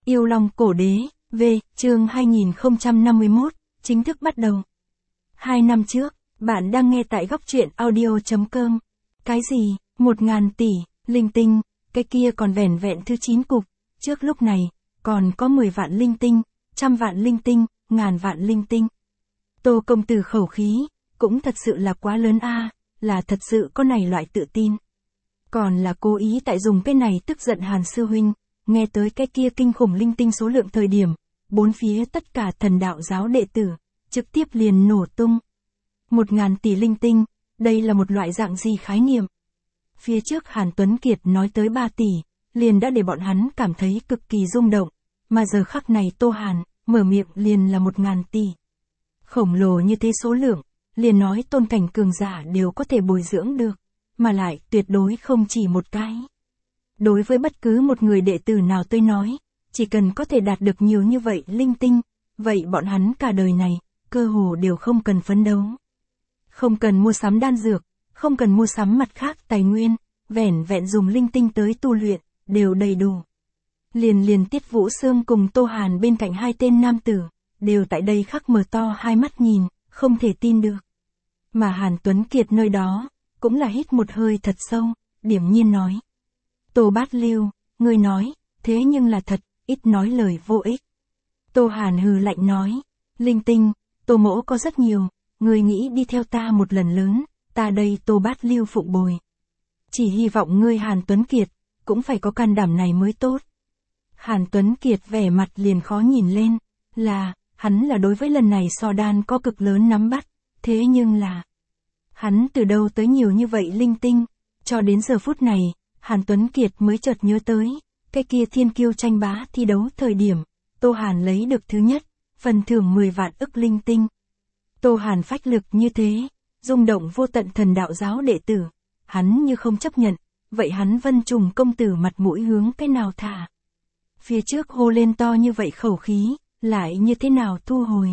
Yêu Long Cổ Đế, V, chương 2051, chính thức bắt đầu. 2 năm trước, bạn đang nghe tại góc truyện audio.com. Cái gì, 1.000 tỷ, linh tinh, cái kia còn vẻn vẹn thứ 9 cục, trước lúc này, còn có 10 vạn linh tinh, 100 vạn linh tinh, ngàn vạn linh tinh. Tô công tử khẩu khí, cũng thật sự là quá lớn a, là thật sự có này loại tự tin. Còn là cố ý tại dùng cái này tức giận Hàn sư huynh, nghe tới cái kia kinh khủng linh tinh số lượng thời điểm, bốn phía tất cả thần đạo giáo đệ tử, trực tiếp liền nổ tung. 1.000 tỷ linh tinh, đây là một loại dạng gì khái niệm? Phía trước Hàn Tuấn Kiệt nói tới 3 tỷ, liền đã để bọn hắn cảm thấy cực kỳ rung động, mà giờ khắc này Tô Hàn, mở miệng liền là 1.000 tỷ. Khổng lồ như thế số lượng, liền nói tôn cảnh cường giả đều có thể bồi dưỡng được, mà lại tuyệt đối không chỉ một cái. Đối với bất cứ một người đệ tử nào tôi nói, chỉ cần có thể đạt được nhiều như vậy linh tinh, vậy bọn hắn cả đời này, cơ hồ đều không cần phấn đấu. Không cần mua sắm đan dược, không cần mua sắm mặt khác tài nguyên, vẻn vẹn dùng linh tinh tới tu luyện, đều đầy đủ. Liền Tiết Vũ Sương cùng Tô Hàn bên cạnh hai tên nam tử, đều tại đây khắc mở to hai mắt nhìn, không thể tin được. Mà Hàn Tuấn Kiệt nơi đó, cũng là hít một hơi thật sâu, điểm nhiên nói. Tô Bát Lưu, ngươi nói, thế nhưng là thật, ít nói lời vô ích. Tô Hàn hừ lạnh nói, linh tinh, Tô mỗ có rất nhiều, ngươi nghĩ đi theo ta một lần lớn, ta đây Tô Bát Lưu phụng bồi. Chỉ hy vọng ngươi Hàn Tuấn Kiệt, cũng phải có can đảm này mới tốt. Hàn Tuấn Kiệt vẻ mặt liền khó nhìn lên, là, hắn là đối với lần này so đan có cực lớn nắm bắt, thế nhưng là, hắn từ đâu tới nhiều như vậy linh tinh, cho đến giờ phút này, Hàn Tuấn Kiệt mới chợt nhớ tới, cái kia thiên kiêu tranh bá thi đấu thời điểm, Tô Hàn lấy được thứ nhất, phần thưởng 10 vạn ức linh tinh. Tô Hàn phách lực như thế, rung động vô tận thần đạo giáo đệ tử, hắn như không chấp nhận, vậy hắn Vân Trùng công tử mặt mũi hướng cái nào thả. Phía trước hô lên to như vậy khẩu khí, lại như thế nào thu hồi.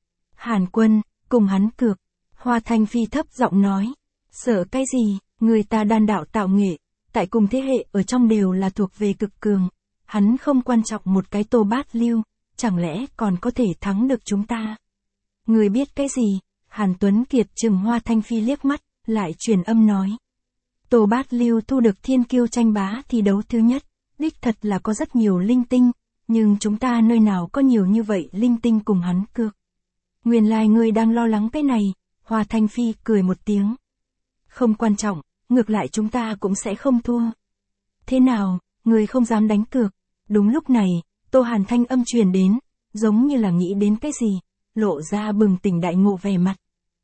Hàn Quân, cùng hắn cược, Hoa Thanh Phi thấp giọng nói, sợ cái gì, người ta đan đạo tạo nghệ, tại cùng thế hệ ở trong đều là thuộc về cực cường, hắn không quan trọng một cái Tô Bát Lưu, chẳng lẽ còn có thể thắng được chúng ta. Người biết cái gì, Hàn Tuấn Kiệt chừng Hoa Thanh Phi liếc mắt, lại truyền âm nói. Tô Bát Lưu thu được thiên kiêu tranh bá thi đấu thứ nhất, đích thật là có rất nhiều linh tinh, nhưng chúng ta nơi nào có nhiều như vậy linh tinh cùng hắn cược. Nguyên lai ngươi đang lo lắng cái này, Hoa Thanh Phi cười một tiếng. Không quan trọng, ngược lại chúng ta cũng sẽ không thua. Thế nào, ngươi không dám đánh cược. Đúng lúc này, Tô Hàn thanh âm truyền đến, giống như là nghĩ đến cái gì, lộ ra bừng tỉnh đại ngộ vẻ mặt.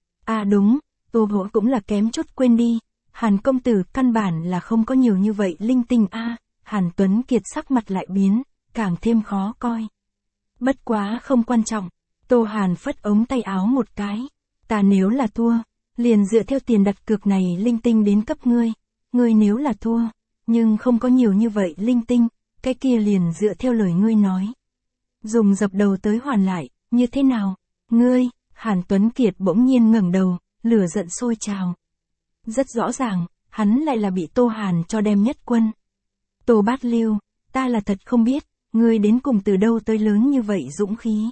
À đúng, Tô mỗ cũng là kém chút quên đi, Hàn công tử căn bản là không có nhiều như vậy linh tinh a. Hàn Tuấn Kiệt sắc mặt lại biến, càng thêm khó coi. Bất quá không quan trọng, Tô Hàn phất ống tay áo một cái, ta nếu là thua, liền dựa theo tiền đặt cược này linh tinh đến cấp ngươi, ngươi nếu là thua, nhưng không có nhiều như vậy linh tinh, cái kia liền dựa theo lời ngươi nói. Dùng dập đầu tới hoàn lại, như thế nào? Ngươi, Hàn Tuấn Kiệt bỗng nhiên ngẩng đầu, lửa giận sôi trào. Rất rõ ràng, hắn lại là bị Tô Hàn cho đem nhất quân. Tô Bát Lưu, ta là thật không biết, ngươi đến cùng từ đâu tới lớn như vậy dũng khí.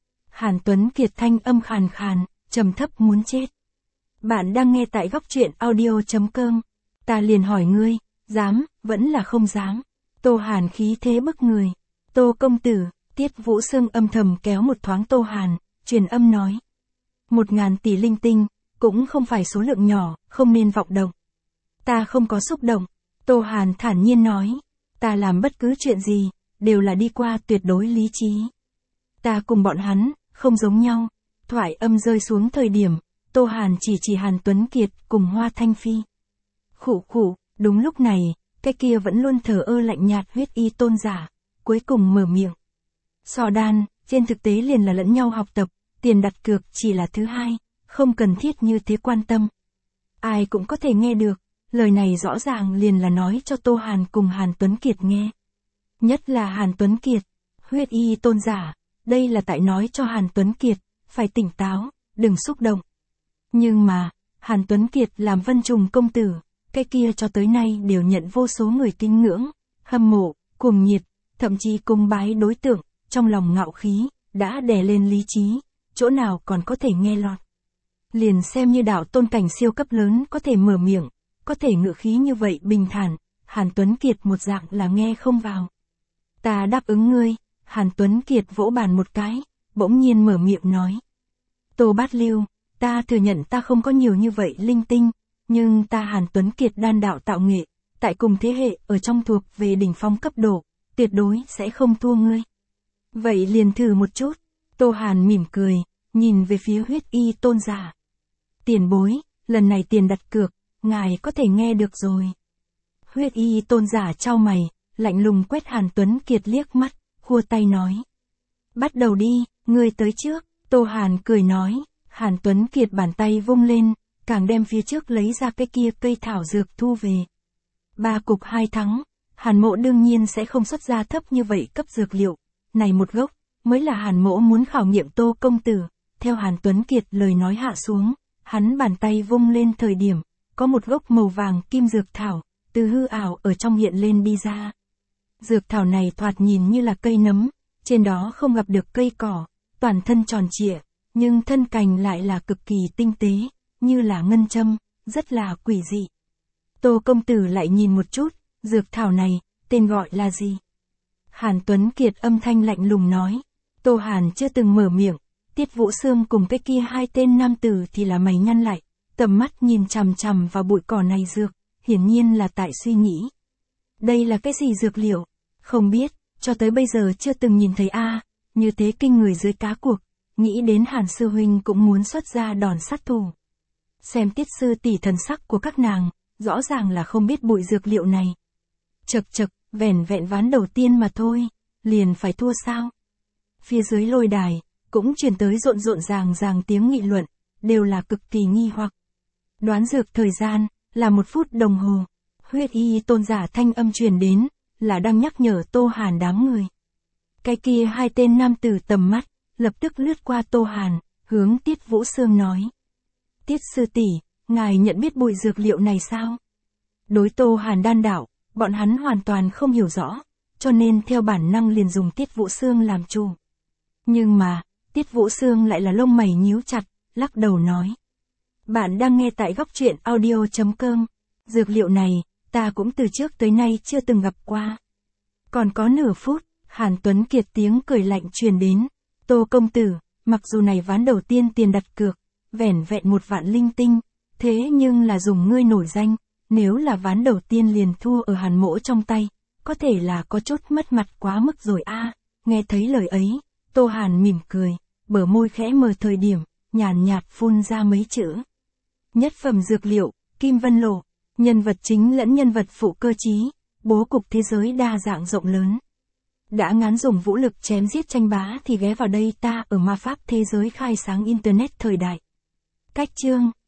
Hàn Tuấn Kiệt thanh âm khàn khàn, trầm thấp muốn chết. Bạn đang nghe tại góc truyện audio.com. Ta liền hỏi ngươi, dám, vẫn là không dám. Tô Hàn khí thế bức người. Tô công tử, Tiết Vũ Sương âm thầm kéo một thoáng Tô Hàn, truyền âm nói. 1.000 tỷ linh tinh, cũng không phải số lượng nhỏ, không nên vọng động. Ta không có xúc động. Tô Hàn thản nhiên nói, ta làm bất cứ chuyện gì, đều là đi qua tuyệt đối lý trí. Ta cùng bọn hắn, không giống nhau. Thoại âm rơi xuống thời điểm, Tô Hàn chỉ Hàn Tuấn Kiệt cùng Hoa Thanh Phi. Khụ khụ, đúng lúc này, cái kia vẫn luôn thờ ơ lạnh nhạt huyết y tôn giả, cuối cùng mở miệng. So đan, trên thực tế liền là lẫn nhau học tập, tiền đặt cược chỉ là thứ hai, không cần thiết như thế quan tâm. Ai cũng có thể nghe được, lời này rõ ràng liền là nói cho Tô Hàn cùng Hàn Tuấn Kiệt nghe. Nhất là Hàn Tuấn Kiệt, huyết y tôn giả, đây là tại nói cho Hàn Tuấn Kiệt, phải tỉnh táo, đừng xúc động. Nhưng mà, Hàn Tuấn Kiệt làm Vân Trùng công tử, cái kia cho tới nay đều nhận vô số người kính ngưỡng, hâm mộ, cuồng nhiệt, thậm chí cung bái đối tượng, trong lòng ngạo khí, đã đè lên lý trí, chỗ nào còn có thể nghe lọt. Liền xem như đạo tôn cảnh siêu cấp lớn có thể mở miệng, có thể ngự khí như vậy bình thản, Hàn Tuấn Kiệt một dạng là nghe không vào. Ta đáp ứng ngươi, Hàn Tuấn Kiệt vỗ bàn một cái, bỗng nhiên mở miệng nói. Tô Bát Lưu, ta thừa nhận ta không có nhiều như vậy linh tinh, nhưng ta Hàn Tuấn Kiệt đan đạo tạo nghệ, tại cùng thế hệ ở trong thuộc về đỉnh phong cấp độ, tuyệt đối sẽ không thua ngươi. Vậy liền thử một chút, Tô Hàn mỉm cười, nhìn về phía Huyết Y tôn giả. Tiền bối, lần này tiền đặt cược, ngài có thể nghe được rồi. Huyết Y tôn giả chau mày, lạnh lùng quét Hàn Tuấn Kiệt liếc mắt, khua tay nói. Bắt đầu đi, ngươi tới trước, Tô Hàn cười nói, Hàn Tuấn Kiệt bàn tay vung lên, càng đem phía trước lấy ra cái kia cây thảo dược thu về. 3 cục 2 thắng, Hàn Mỗ đương nhiên sẽ không xuất ra thấp như vậy cấp dược liệu, này một gốc, mới là Hàn Mỗ muốn khảo nghiệm Tô công tử, theo Hàn Tuấn Kiệt lời nói hạ xuống, hắn bàn tay vung lên thời điểm, có một gốc màu vàng kim dược thảo, từ hư ảo ở trong hiện lên đi ra. Dược thảo này thoạt nhìn như là cây nấm, trên đó không gặp được cây cỏ, toàn thân tròn trịa, nhưng thân cành lại là cực kỳ tinh tế, như là ngân châm, rất là quỷ dị. Tô công tử lại nhìn một chút, dược thảo này, tên gọi là gì? Hàn Tuấn Kiệt âm thanh lạnh lùng nói. Tô Hàn chưa từng mở miệng, Tiết Vũ Sương cùng cái kia 2 tên nam tử thì là mày nhăn lại, tầm mắt nhìn chằm chằm vào bụi cỏ này dược, hiển nhiên là tại suy nghĩ. Đây là cái gì dược liệu? Không biết, cho tới bây giờ chưa từng nhìn thấy a, như thế kinh người dưới cá cuộc, nghĩ đến Hàn sư huynh cũng muốn xuất ra đòn sát thủ. Xem Tiết sư tỷ thần sắc của các nàng, rõ ràng là không biết bụi dược liệu này. Chậc chậc, vẻn vẹn ván đầu tiên mà thôi, liền phải thua sao? Phía dưới lôi đài, cũng truyền tới rộn rộn ràng tiếng nghị luận, đều là cực kỳ nghi hoặc. Đoán dược thời gian, là 1 phút đồng hồ. Huyết Y tôn giả thanh âm truyền đến, là đang nhắc nhở Tô Hàn đám người. Cái kia 2 tên nam tử tầm mắt, lập tức lướt qua Tô Hàn, hướng Tiết Vũ Sương nói. Tiết sư tỷ, ngài nhận biết bụi dược liệu này sao? Đối Tô Hàn đan đạo, bọn hắn hoàn toàn không hiểu rõ, cho nên theo bản năng liền dùng Tiết Vũ Sương làm chủ. Nhưng mà, Tiết Vũ Sương lại là lông mày nhíu chặt, lắc đầu nói. Bạn đang nghe tại góc truyện audio.com, dược liệu này, ta cũng từ trước tới nay chưa từng gặp qua. Còn có nửa phút, Hàn Tuấn Kiệt tiếng cười lạnh truyền đến. Tô công tử, mặc dù này ván đầu tiên tiền đặt cược, vẻn vẹn 1 vạn linh tinh, thế nhưng là dùng ngươi nổi danh, nếu là ván đầu tiên liền thua ở Hàn Mỗ trong tay, có thể là có chút mất mặt quá mức rồi a. Nghe thấy lời ấy, Tô Hàn mỉm cười, bờ môi khẽ mờ thời điểm, nhàn nhạt phun ra mấy chữ. Nhất phẩm dược liệu, Kim Vân Lộ, nhân vật chính lẫn nhân vật phụ cơ trí, bố cục thế giới đa dạng rộng lớn. Đã ngán dùng vũ lực chém giết tranh bá thì ghé vào đây ta ở ma pháp thế giới khai sáng internet thời đại. Cách chương